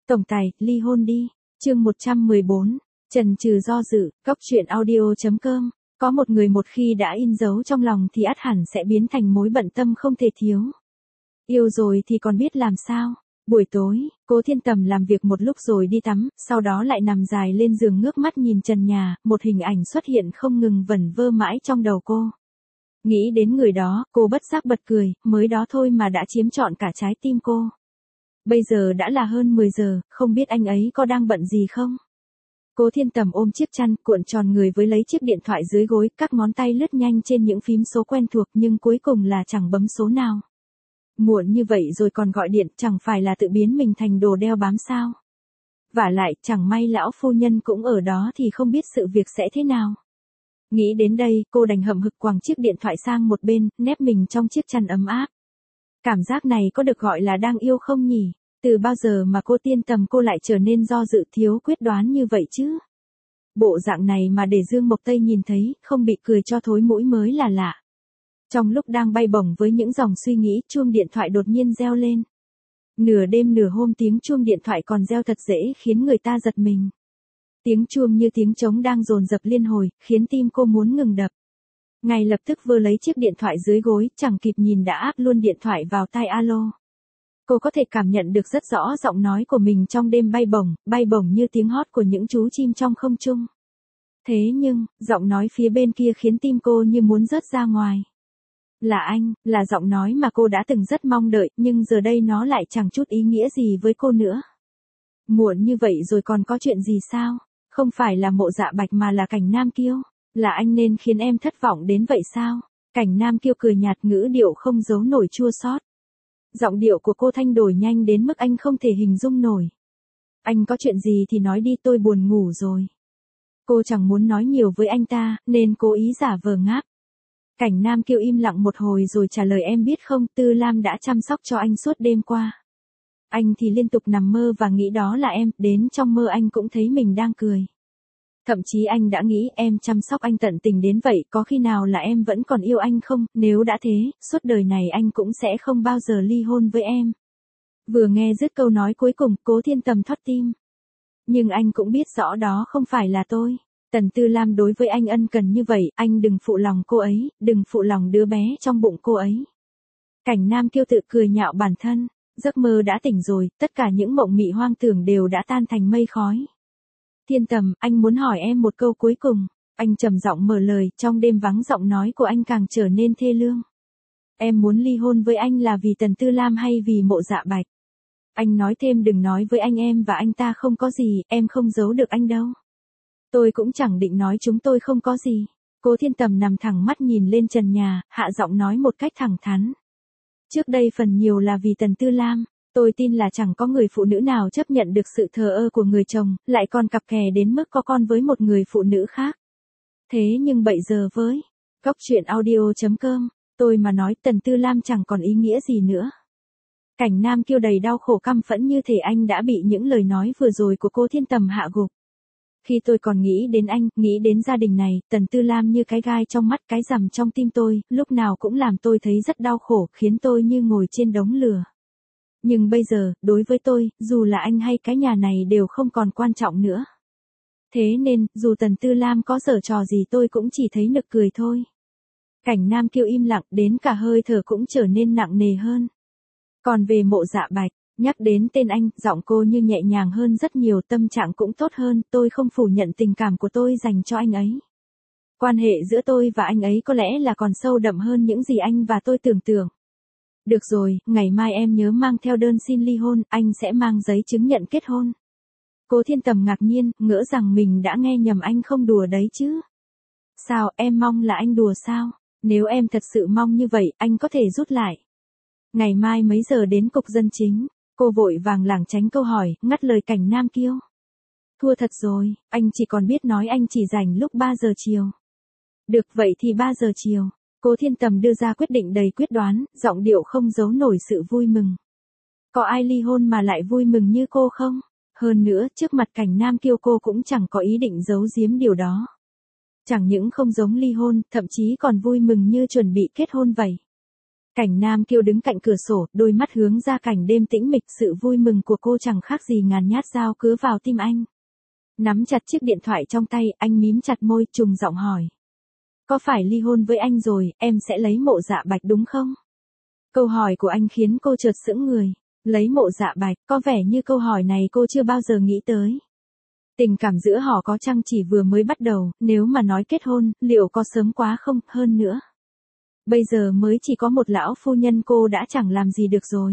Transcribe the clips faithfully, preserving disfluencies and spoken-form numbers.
Tổng tài, ly hôn đi. Chương một trăm mười bốn. Chần chừ do dự, Cóc truyện audio chấm com. Có một người một khi đã in dấu trong lòng thì ắt hẳn sẽ biến thành mối bận tâm không thể thiếu. Yêu rồi thì còn biết làm sao. Buổi tối, Cố Thiên Tầm làm việc một lúc rồi đi tắm, sau đó lại nằm dài lên giường ngước mắt nhìn trần nhà, một hình ảnh xuất hiện không ngừng vẩn vơ mãi trong đầu cô. Nghĩ đến người đó, cô bất giác bật cười, mới đó thôi mà đã chiếm trọn cả trái tim cô. Bây giờ đã là hơn mười giờ, không biết anh ấy có đang bận gì không? Cố Thiên Tầm ôm chiếc chăn, cuộn tròn người với lấy chiếc điện thoại dưới gối, các ngón tay lướt nhanh trên những phím số quen thuộc nhưng cuối cùng là chẳng bấm số nào. Muộn như vậy rồi còn gọi điện, chẳng phải là tự biến mình thành đồ đeo bám sao? Vả lại, chẳng may lão phu nhân cũng ở đó thì không biết sự việc sẽ thế nào. Nghĩ đến đây, cô đành hậm hực quàng chiếc điện thoại sang một bên, nép mình trong chiếc chăn ấm áp. Cảm giác này có được gọi là đang yêu không nhỉ? Từ bao giờ mà cô Thiên Tầm cô lại trở nên do dự thiếu quyết đoán như vậy chứ? Bộ dạng này mà để Dương Mộc Tây nhìn thấy, không bị cười cho thối mũi mới là lạ. Trong lúc đang bay bổng với những dòng suy nghĩ, chuông điện thoại đột nhiên reo lên. Nửa đêm nửa hôm tiếng chuông điện thoại còn reo thật dễ khiến người ta giật mình. Tiếng chuông như tiếng trống đang dồn dập liên hồi, khiến tim cô muốn ngừng đập. Ngay lập tức vơ lấy chiếc điện thoại dưới gối, chẳng kịp nhìn đã áp luôn điện thoại vào tai alo. Cô có thể cảm nhận được rất rõ giọng nói của mình trong đêm bay bổng, bay bổng như tiếng hót của những chú chim trong không trung. Thế nhưng, giọng nói phía bên kia khiến tim cô như muốn rớt ra ngoài. Là anh, là giọng nói mà cô đã từng rất mong đợi, nhưng giờ đây nó lại chẳng chút ý nghĩa gì với cô nữa. Muộn như vậy rồi còn có chuyện gì sao? Không phải là Mộ Dạ Bạch mà là Cảnh Nam Kiêu. Là anh nên khiến em thất vọng đến vậy sao? Cảnh Nam Kiêu cười nhạt, ngữ điệu không giấu nổi chua xót. Giọng điệu của cô thay đổi nhanh đến mức anh không thể hình dung nổi. Anh có chuyện gì thì nói đi, tôi buồn ngủ rồi. Cô chẳng muốn nói nhiều với anh ta, nên cố ý giả vờ ngáp. Cảnh Nam Kiêu im lặng một hồi rồi trả lời, em biết không, Tư Lam đã chăm sóc cho anh suốt đêm qua. Anh thì liên tục nằm mơ và nghĩ đó là em, đến trong mơ anh cũng thấy mình đang cười. Thậm chí anh đã nghĩ em chăm sóc anh tận tình đến vậy, có khi nào là em vẫn còn yêu anh không, nếu đã thế, suốt đời này anh cũng sẽ không bao giờ ly hôn với em. Vừa nghe dứt câu nói cuối cùng, Cố Thiên Tầm thót tim. Nhưng anh cũng biết rõ đó không phải là tôi. Tần Tư Lam đối với anh ân cần như vậy, anh đừng phụ lòng cô ấy, đừng phụ lòng đứa bé trong bụng cô ấy. Cảnh Nam Kiêu tự cười nhạo bản thân, giấc mơ đã tỉnh rồi, tất cả những mộng mị hoang tưởng đều đã tan thành mây khói. Thiên Tầm, anh muốn hỏi em một câu cuối cùng. Anh trầm giọng mở lời, trong đêm vắng giọng nói của anh càng trở nên thê lương. Em muốn ly hôn với anh là vì Tần Tư Lam hay vì Mộ Dạ Bạch? Anh nói thêm, đừng nói với anh em và anh ta không có gì, em không giấu được anh đâu. Tôi cũng chẳng định nói chúng tôi không có gì. Cố Thiên Tầm nằm thẳng mắt nhìn lên trần nhà, hạ giọng nói một cách thẳng thắn. Trước đây phần nhiều là vì Tần Tư Lam. Tôi tin là chẳng có người phụ nữ nào chấp nhận được sự thờ ơ của người chồng, lại còn cặp kè đến mức có con với một người phụ nữ khác. Thế nhưng bây giờ với Cóc truyện audio chấm com, tôi mà nói Tần Tư Lam chẳng còn ý nghĩa gì nữa. Cảnh Nam Kiêu đầy đau khổ căm phẫn như thể anh đã bị những lời nói vừa rồi của Cố Thiên Tầm hạ gục. Khi tôi còn nghĩ đến anh, nghĩ đến gia đình này, Tần Tư Lam như cái gai trong mắt, cái rằm trong tim tôi, lúc nào cũng làm tôi thấy rất đau khổ, khiến tôi như ngồi trên đống lửa. Nhưng bây giờ, đối với tôi, dù là anh hay cái nhà này đều không còn quan trọng nữa. Thế nên, dù Tần Tư Lam có giở trò gì tôi cũng chỉ thấy nực cười thôi. Cảnh Nam Kiêu im lặng, đến cả hơi thở cũng trở nên nặng nề hơn. Còn về Mộ Dạ Bạch, nhắc đến tên anh, giọng cô như nhẹ nhàng hơn rất nhiều, tâm trạng cũng tốt hơn, tôi không phủ nhận tình cảm của tôi dành cho anh ấy. Quan hệ giữa tôi và anh ấy có lẽ là còn sâu đậm hơn những gì anh và tôi tưởng tượng. Được rồi, ngày mai em nhớ mang theo đơn xin ly hôn, anh sẽ mang giấy chứng nhận kết hôn. Cố Thiên Tầm ngạc nhiên, ngỡ rằng mình đã nghe nhầm, anh không đùa đấy chứ. Sao, em mong là anh đùa sao? Nếu em thật sự mong như vậy, anh có thể rút lại. Ngày mai mấy giờ đến cục dân chính? Cô vội vàng lảng tránh câu hỏi, ngắt lời Cảnh Nam Kiêu. Thua thật rồi, anh chỉ còn biết nói anh chỉ rảnh lúc ba giờ chiều. Được vậy thì ba giờ chiều. Cố Thiên Tầm đưa ra quyết định đầy quyết đoán, giọng điệu không giấu nổi sự vui mừng. Có ai ly hôn mà lại vui mừng như cô không? Hơn nữa, trước mặt Cảnh Nam Kiêu cô cũng chẳng có ý định giấu giếm điều đó. Chẳng những không giống ly hôn, thậm chí còn vui mừng như chuẩn bị kết hôn vậy. Cảnh Nam Kiêu đứng cạnh cửa sổ, đôi mắt hướng ra cảnh đêm tĩnh mịch, sự vui mừng của cô chẳng khác gì ngàn nhát dao cứa vào tim anh. Nắm chặt chiếc điện thoại trong tay, anh mím chặt môi, trùng giọng hỏi. Có phải ly hôn với anh rồi, em sẽ lấy Mộ Dạ Bạch đúng không? Câu hỏi của anh khiến cô chợt sững người. Lấy Mộ Dạ Bạch, có vẻ như câu hỏi này cô chưa bao giờ nghĩ tới. Tình cảm giữa họ có chăng chỉ vừa mới bắt đầu, nếu mà nói kết hôn, liệu có sớm quá không, hơn nữa. Bây giờ mới chỉ có một lão phu nhân cô đã chẳng làm gì được rồi.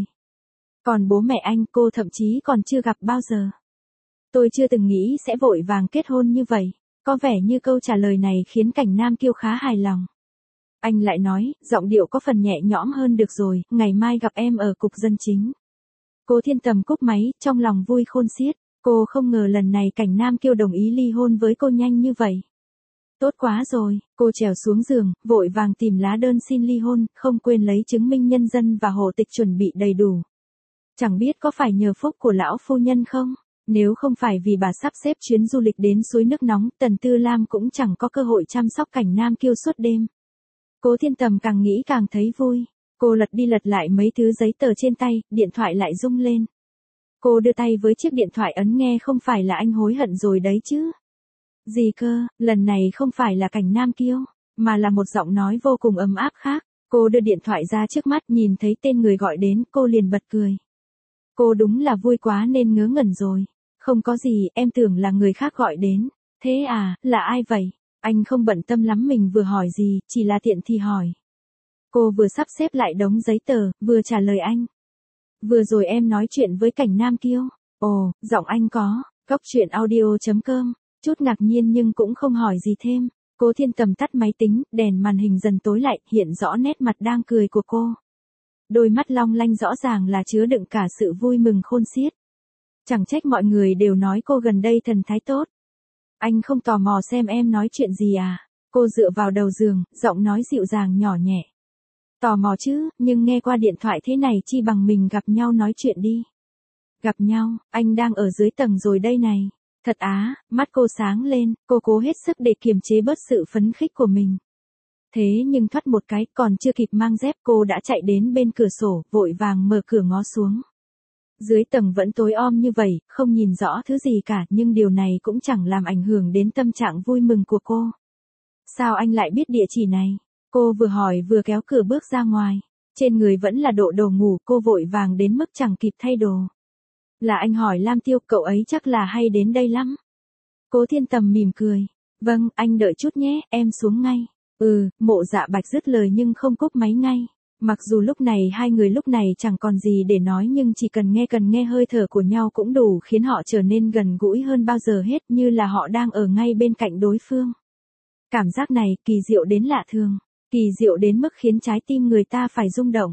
Còn bố mẹ anh cô thậm chí còn chưa gặp bao giờ. Tôi chưa từng nghĩ sẽ vội vàng kết hôn như vậy. Có vẻ như câu trả lời này khiến Cảnh Nam Kiêu khá hài lòng. Anh lại nói, giọng điệu có phần nhẹ nhõm hơn, được rồi, ngày mai gặp em ở cục dân chính. Cố Thiên Tầm cúp máy, trong lòng vui khôn xiết. Cô không ngờ lần này Cảnh Nam Kiêu đồng ý ly hôn với cô nhanh như vậy. Tốt quá rồi, cô trèo xuống giường, vội vàng tìm lá đơn xin ly hôn, không quên lấy chứng minh nhân dân và hộ tịch chuẩn bị đầy đủ. Chẳng biết có phải nhờ phúc của lão phu nhân không? Nếu không phải vì bà sắp xếp chuyến du lịch đến suối nước nóng, Tần Tư Lam cũng chẳng có cơ hội chăm sóc Cảnh Nam Kiêu suốt đêm. Cố Thiên Tầm càng nghĩ càng thấy vui. Cô lật đi lật lại mấy thứ giấy tờ trên tay, điện thoại lại rung lên. Cô đưa tay với chiếc điện thoại ấn nghe, không phải là anh hối hận rồi đấy chứ? Gì cơ, lần này không phải là Cảnh Nam Kiêu, mà là một giọng nói vô cùng ấm áp khác. Cô đưa điện thoại ra trước mắt, nhìn thấy tên người gọi đến, cô liền bật cười. Cô đúng là vui quá nên ngớ ngẩn rồi. Không có gì, em tưởng là người khác gọi đến. Thế à, là ai vậy? Anh không bận tâm lắm mình vừa hỏi gì, chỉ là tiện thì hỏi. Cô vừa sắp xếp lại đống giấy tờ, vừa trả lời anh. Vừa rồi em nói chuyện với Cảnh Nam Kiêu. Ồ, giọng anh có, góc chuyện audio chấm com. Chút ngạc nhiên nhưng cũng không hỏi gì thêm. Cố Thiên Tầm tắt máy tính, đèn màn hình dần tối lại, hiện rõ nét mặt đang cười của cô. Đôi mắt long lanh rõ ràng là chứa đựng cả sự vui mừng khôn xiết. Chẳng trách mọi người đều nói cô gần đây thần thái tốt. Anh không tò mò xem em nói chuyện gì à? Cô dựa vào đầu giường, giọng nói dịu dàng nhỏ nhẹ. Tò mò chứ, nhưng nghe qua điện thoại thế này chi bằng mình gặp nhau nói chuyện đi. Gặp nhau, anh đang ở dưới tầng rồi đây này. Thật á, mắt cô sáng lên, cô cố hết sức để kiềm chế bớt sự phấn khích của mình. Thế nhưng thoát một cái, còn chưa kịp mang dép cô đã chạy đến bên cửa sổ, vội vàng mở cửa ngó xuống. Dưới tầng vẫn tối om như vậy, không nhìn rõ thứ gì cả, nhưng điều này cũng chẳng làm ảnh hưởng đến tâm trạng vui mừng của cô. Sao anh lại biết địa chỉ này? Cô vừa hỏi vừa kéo cửa bước ra ngoài. Trên người vẫn là độ đồ ngủ, cô vội vàng đến mức chẳng kịp thay đồ. Là anh hỏi Lam Tiêu, cậu ấy chắc là hay đến đây lắm. Cố Thiên Tầm mỉm cười. Vâng, anh đợi chút nhé, em xuống ngay. Ừ, Mộ Dạ Bạch dứt lời nhưng không cúp máy ngay. Mặc dù lúc này hai người lúc này chẳng còn gì để nói, nhưng chỉ cần nghe cần nghe hơi thở của nhau cũng đủ khiến họ trở nên gần gũi hơn bao giờ hết, như là họ đang ở ngay bên cạnh đối phương. Cảm giác này kỳ diệu đến lạ thường, kỳ diệu đến mức khiến trái tim người ta phải rung động.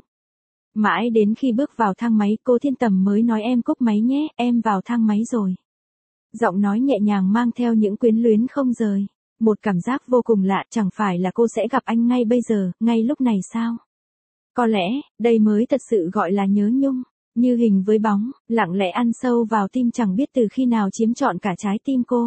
Mãi đến khi bước vào thang máy, Cố Thiên Tầm mới nói em cúp máy nhé, em vào thang máy rồi. Giọng nói nhẹ nhàng mang theo những quyến luyến không rời. Một cảm giác vô cùng lạ, chẳng phải là cô sẽ gặp anh ngay bây giờ, ngay lúc này sao? Có lẽ, đây mới thật sự gọi là nhớ nhung, như hình với bóng, lặng lẽ ăn sâu vào tim chẳng biết từ khi nào chiếm trọn cả trái tim cô.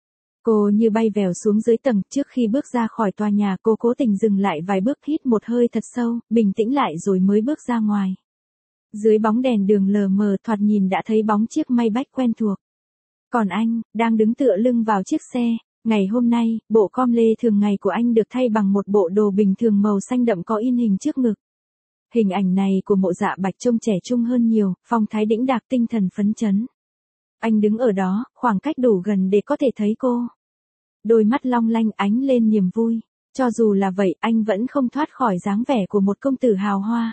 Cô như bay vèo xuống dưới tầng, trước khi bước ra khỏi tòa nhà cô cố tình dừng lại vài bước, hít một hơi thật sâu, bình tĩnh lại rồi mới bước ra ngoài. Dưới bóng đèn đường lờ mờ thoạt nhìn đã thấy bóng chiếc Maybach quen thuộc. Còn anh, đang đứng tựa lưng vào chiếc xe. Ngày hôm nay, bộ com lê thường ngày của anh được thay bằng một bộ đồ bình thường màu xanh đậm có in hình trước ngực. Hình ảnh này của Mộ Dạ Bạch trông trẻ trung hơn nhiều, phong thái đĩnh đạc, tinh thần phấn chấn. Anh đứng ở đó, khoảng cách đủ gần để có thể thấy cô. Đôi mắt long lanh ánh lên niềm vui. Cho dù là vậy, anh vẫn không thoát khỏi dáng vẻ của một công tử hào hoa.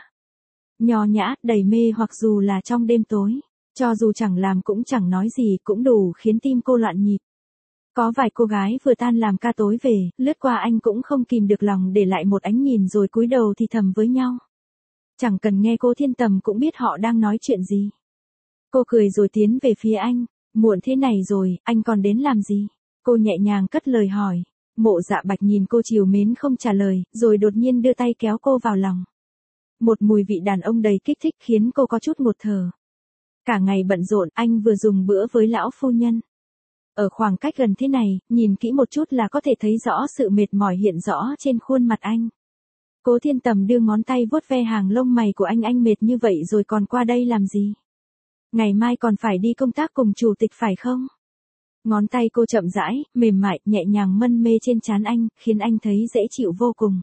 Nho nhã, đầy mê, hoặc dù là trong đêm tối. Cho dù chẳng làm cũng chẳng nói gì cũng đủ khiến tim cô loạn nhịp. Có vài cô gái vừa tan làm ca tối về, lướt qua anh cũng không kìm được lòng để lại một ánh nhìn rồi cúi đầu thì thầm với nhau. Chẳng cần nghe Cố Thiên Tầm cũng biết họ đang nói chuyện gì. Cô cười rồi tiến về phía anh. Muộn thế này rồi, anh còn đến làm gì? Cô nhẹ nhàng cất lời hỏi. Mộ Dạ Bạch nhìn cô trìu mến không trả lời, rồi đột nhiên đưa tay kéo cô vào lòng. Một mùi vị đàn ông đầy kích thích khiến cô có chút ngột thở. Cả ngày bận rộn, anh vừa dùng bữa với lão phu nhân. Ở khoảng cách gần thế này, nhìn kỹ một chút là có thể thấy rõ sự mệt mỏi hiện rõ trên khuôn mặt anh. Cố Thiên Tầm đưa ngón tay vuốt ve hàng lông mày của anh, anh mệt như vậy rồi còn qua đây làm gì? Ngày mai còn phải đi công tác cùng chủ tịch phải không? Ngón tay cô chậm rãi, mềm mại, nhẹ nhàng mân mê trên trán anh, khiến anh thấy dễ chịu vô cùng.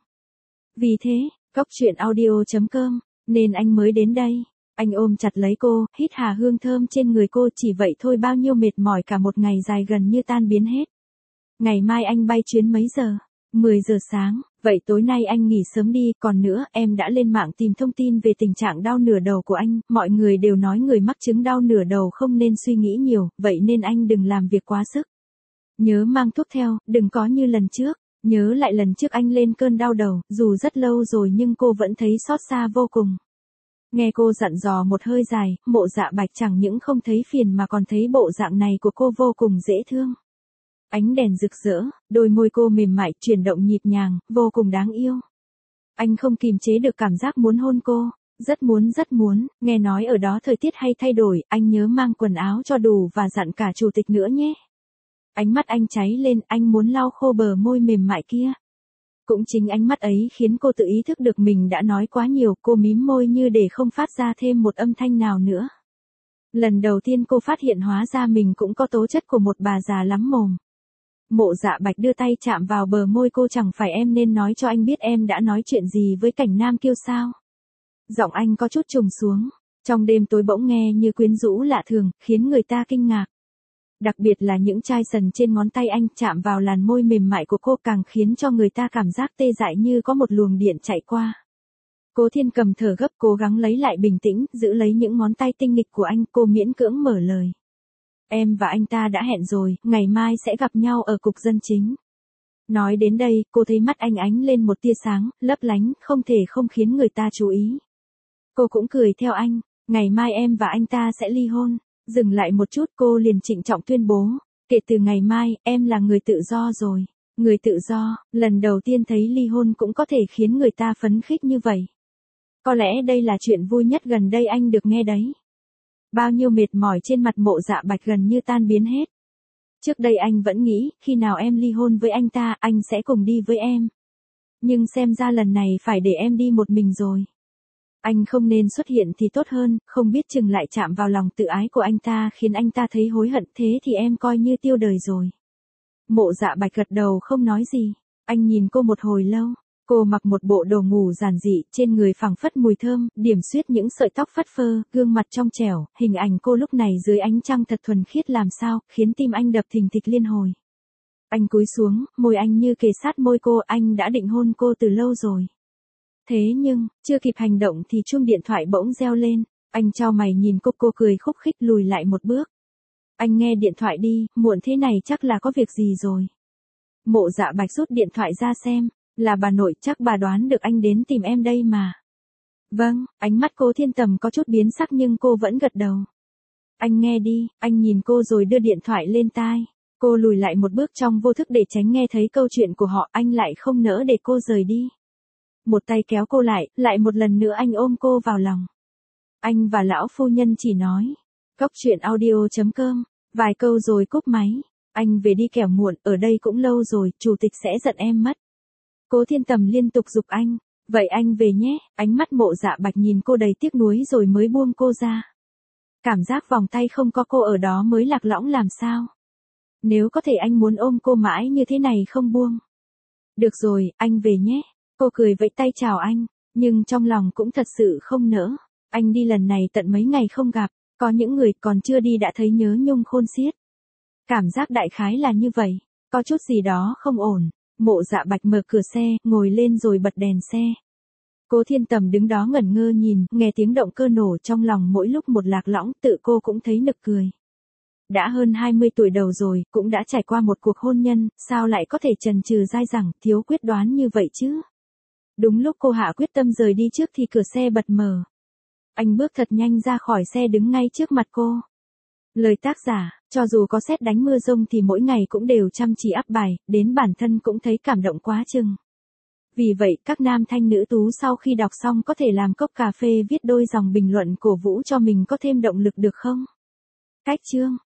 Vì thế, Cóc truyện audio chấm com, nên anh mới đến đây. Anh ôm chặt lấy cô, hít hà hương thơm trên người cô, chỉ vậy thôi bao nhiêu mệt mỏi cả một ngày dài gần như tan biến hết. Ngày mai anh bay chuyến mấy giờ? mười giờ sáng, vậy tối nay anh nghỉ sớm đi, còn nữa, em đã lên mạng tìm thông tin về tình trạng đau nửa đầu của anh, mọi người đều nói người mắc chứng đau nửa đầu không nên suy nghĩ nhiều, vậy nên anh đừng làm việc quá sức. Nhớ mang thuốc theo, đừng có như lần trước, nhớ lại lần trước anh lên cơn đau đầu, dù rất lâu rồi nhưng cô vẫn thấy xót xa vô cùng. Nghe cô dặn dò một hơi dài, Mộ Dạ Bạch chẳng những không thấy phiền mà còn thấy bộ dạng này của cô vô cùng dễ thương. Ánh đèn rực rỡ, đôi môi cô mềm mại, chuyển động nhịp nhàng, vô cùng đáng yêu. Anh không kìm chế được cảm giác muốn hôn cô, rất muốn rất muốn, nghe nói ở đó thời tiết hay thay đổi, anh nhớ mang quần áo cho đủ và dặn cả chủ tịch nữa nhé. Ánh mắt anh cháy lên, anh muốn lau khô bờ môi mềm mại kia. Cũng chính ánh mắt ấy khiến cô tự ý thức được mình đã nói quá nhiều, cô mím môi như để không phát ra thêm một âm thanh nào nữa. Lần đầu tiên cô phát hiện hóa ra mình cũng có tố chất của một bà già lắm mồm. Mộ Dạ Bạch đưa tay chạm vào bờ môi cô, chẳng phải em nên nói cho anh biết em đã nói chuyện gì với Cảnh Nam Kiêu sao? Giọng anh có chút trùng xuống, trong đêm tối bỗng nghe như quyến rũ lạ thường, khiến người ta kinh ngạc. Đặc biệt là những chai sần trên ngón tay anh chạm vào làn môi mềm mại của cô càng khiến cho người ta cảm giác tê dại như có một luồng điện chạy qua. Cố Thiên Cầm thở gấp cố gắng lấy lại bình tĩnh, giữ lấy những ngón tay tinh nghịch của anh, cô miễn cưỡng mở lời. Em và anh ta đã hẹn rồi, ngày mai sẽ gặp nhau ở cục dân chính. Nói đến đây, cô thấy mắt anh ánh lên một tia sáng, lấp lánh, không thể không khiến người ta chú ý. Cô cũng cười theo anh, ngày mai em và anh ta sẽ ly hôn. Dừng lại một chút cô liền trịnh trọng tuyên bố, kể từ ngày mai, em là người tự do rồi. Người tự do, lần đầu tiên thấy ly hôn cũng có thể khiến người ta phấn khích như vậy. Có lẽ đây là chuyện vui nhất gần đây anh được nghe đấy. Bao nhiêu mệt mỏi trên mặt Mộ Dạ Bạch gần như tan biến hết. Trước đây anh vẫn nghĩ, khi nào em ly hôn với anh ta, anh sẽ cùng đi với em. Nhưng xem ra lần này phải để em đi một mình rồi. Anh không nên xuất hiện thì tốt hơn, không biết chừng lại chạm vào lòng tự ái của anh ta khiến anh ta thấy hối hận, thế thì em coi như tiêu đời rồi. Mộ Dạ Bạch gật đầu không nói gì, anh nhìn cô một hồi lâu, cô mặc một bộ đồ ngủ giản dị, trên người phảng phất mùi thơm, điểm xuyết những sợi tóc phất phơ, gương mặt trong trẻo, hình ảnh cô lúc này dưới ánh trăng thật thuần khiết làm sao, khiến tim anh đập thình thịch liên hồi. Anh cúi xuống, môi anh như kề sát môi cô, anh đã định hôn cô từ lâu rồi. Thế nhưng, chưa kịp hành động thì chuông điện thoại bỗng reo lên, anh chau mày nhìn cô, cô cười khúc khích lùi lại một bước. Anh nghe điện thoại đi, muộn thế này chắc là có việc gì rồi. Mộ Dạ Bạch rút điện thoại ra xem, là bà nội, chắc bà đoán được anh đến tìm em đây mà. Vâng, ánh mắt Cố Thiên Tầm có chút biến sắc nhưng cô vẫn gật đầu. Anh nghe đi, anh nhìn cô rồi đưa điện thoại lên tai. Cô lùi lại một bước trong vô thức để tránh nghe thấy câu chuyện của họ, anh lại không nỡ để cô rời đi. Một tay kéo cô lại, lại một lần nữa anh ôm cô vào lòng. Anh và lão phu nhân chỉ nói. Cóc truyện audio chấm com, vài câu rồi cúp máy. Anh về đi kẻo muộn, ở đây cũng lâu rồi, chủ tịch sẽ giận em mất. Cố Thiên Tầm liên tục giục anh. Vậy anh về nhé, ánh mắt Mộ Dạ Bạch nhìn cô đầy tiếc nuối rồi mới buông cô ra. Cảm giác vòng tay không có cô ở đó mới lạc lõng làm sao. Nếu có thể anh muốn ôm cô mãi như thế này không buông. Được rồi, anh về nhé. Cô cười vẫy tay chào anh, nhưng trong lòng cũng thật sự không nỡ. Anh đi lần này tận mấy ngày không gặp, có những người còn chưa đi đã thấy nhớ nhung khôn xiết. Cảm giác đại khái là như vậy, có chút gì đó không ổn. Mộ Dạ Bạch mở cửa xe, ngồi lên rồi bật đèn xe. Cố Thiên Tầm đứng đó ngẩn ngơ nhìn, nghe tiếng động cơ nổ trong lòng mỗi lúc một lạc lõng, tự cô cũng thấy nực cười. Đã hơn hai mươi tuổi đầu rồi, cũng đã trải qua một cuộc hôn nhân, sao lại có thể chần chừ dai dẳng, thiếu quyết đoán như vậy chứ? Đúng lúc cô hạ quyết tâm rời đi trước thì cửa xe bật mở. Anh bước thật nhanh ra khỏi xe đứng ngay trước mặt cô. Lời tác giả, cho dù có sét đánh mưa rông thì mỗi ngày cũng đều chăm chỉ ắp bài, đến bản thân cũng thấy cảm động quá chừng. Vì vậy, các nam thanh nữ tú sau khi đọc xong có thể làm cốc cà phê viết đôi dòng bình luận cổ vũ cho mình có thêm động lực được không? Cách chương